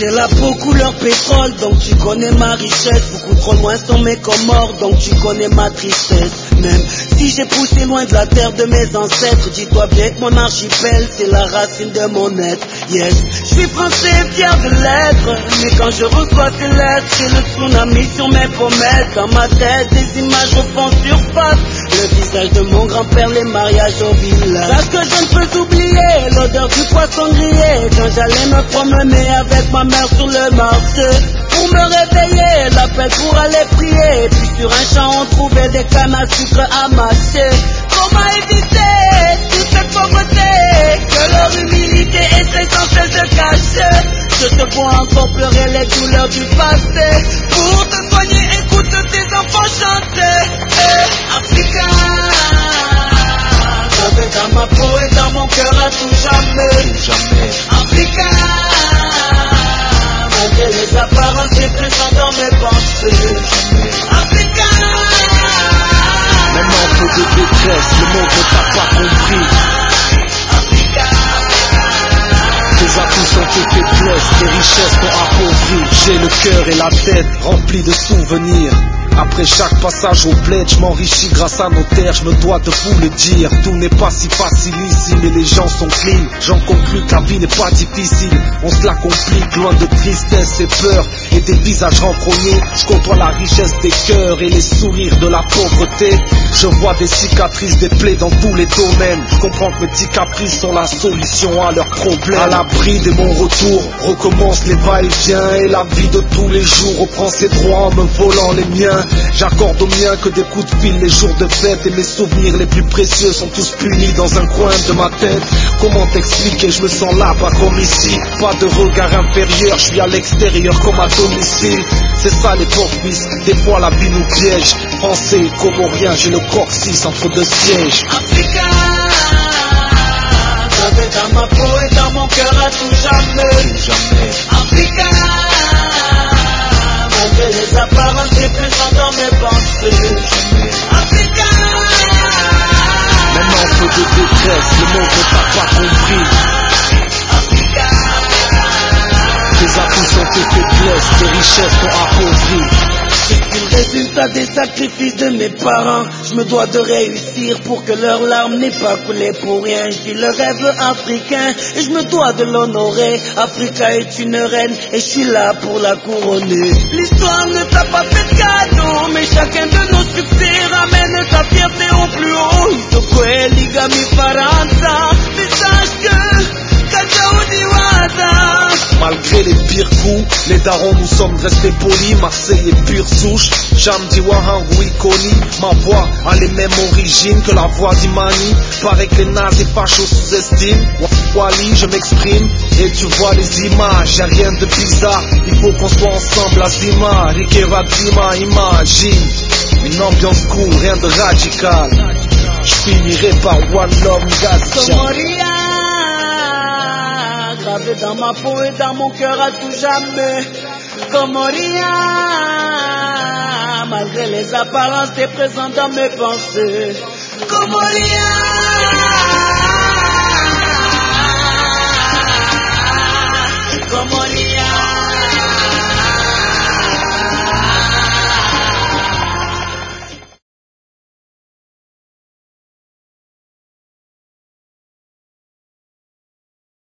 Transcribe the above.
J'ai la peau couleur pétrole, donc tu connais ma richesse. Beaucoup trop loin sont mes comores, donc tu connais ma tristesse. Même si j'ai poussé loin de la terre de mes ancêtres, dis-toi bien que mon archipel, c'est la racine de mon être. Yes, je suis français, fier de l'être. Mais quand je reçois ces lettres, j'ai le tsunami sur mes pommettes. Dans ma tête, des images refont surface. Le visage de mon grand-père, les mariages au village. Parce que je ne peux oublier l'odeur du poisson grillé quand j'allais me promener avec ma mère sur le marché. Pour me réveiller, l'appel pour aller prier. Puis sur un champ on trouvait des cannes à sucre amassées. Comment éviter toute cette pauvreté que leur humilité est essentielle de cacher? Je te vois encore pleurer les douleurs du passé. Pour te soigner, écoute tes enfants chanter. Africa, gravé dans ma peau et dans mon cœur à tout jamais. Africa, malgré les apparences, c'est présent dans mes pensées. Africa, même en peu de détresse, le monde ne t'a pas compris. Africa, Tes atouts sont tes faiblesses, tes richesses t'ont appauvri. J'ai le cœur et la tête remplis de souvenirs. Après chaque passage au bled, je m'enrichis grâce à nos terres, je me dois de vous le dire. Tout n'est pas si facile ici, mais les gens sont clean. J'en conclus que la vie n'est pas difficile, on se la complique, loin de tristesse et peur et des visages renfrognés. Je côtoie la richesse des cœurs et les sourires de la pauvreté. Je vois des cicatrices, des plaies dans tous les domaines. Je comprends que mes petits caprices sont la solution à leurs problèmes. À l'abri de mon retour, recommence les va-et-vient et la vie de tous les jours reprend ses droits en me volant les miens. J'accorde aux miens que des coups de fil les jours de fête, et mes souvenirs les plus précieux sont tous punis dans un coin de ma tête. Comment t'expliquer, je me sens là, pas comme ici. Pas de regard inférieur, je suis à l'extérieur comme à domicile. C'est ça les pauvres fils, des fois la vie nous piège. Français, comorien, j'ai le coccyx entre deux sièges. Africa, gravé dans ma peau et dans mon cœur à tout jamais. Africa, malgré les apparences, c'est présent dans mes pensées. Africa, même en peu de détresse, le monde ne t'a pas compris. Africa, Tes atouts sont tes faiblesses, tes richesses t'ont appauvri. je suis le résultat des sacrifices de mes parents. Je me dois de réussir pour que leurs larmes n'aient pas coulé pour rien. Je vis le rêve africain et je me dois de l'honorer. Africa est une reine et je suis là pour la couronner. L'histoire ne t'a pas fait de cadeau, mais chacun de nos succès ramène sa fierté au plus haut. Isoko et Ligami Faranza, mais sache que Kajao Diwata. Malgré les pires coups, les darons nous sommes restés polis. Marseille est pure souche, Jamdi Wahangui Koni. Ma voix a les mêmes origines que la voix d'Imani. Paraît que les nazis fachos sous-estiment. Wali, je m'exprime et tu vois les images. Y'a rien de bizarre, il faut qu'on soit ensemble à Zima. Rikeva Zima, imagine une ambiance cool, rien de radical. Je finirai par One Love Gaza. Comoria, gravé dans ma peau et dans mon cœur à tout jamais. Comoria, malgré les apparences, t'es présent dans mes pensées. Comoria.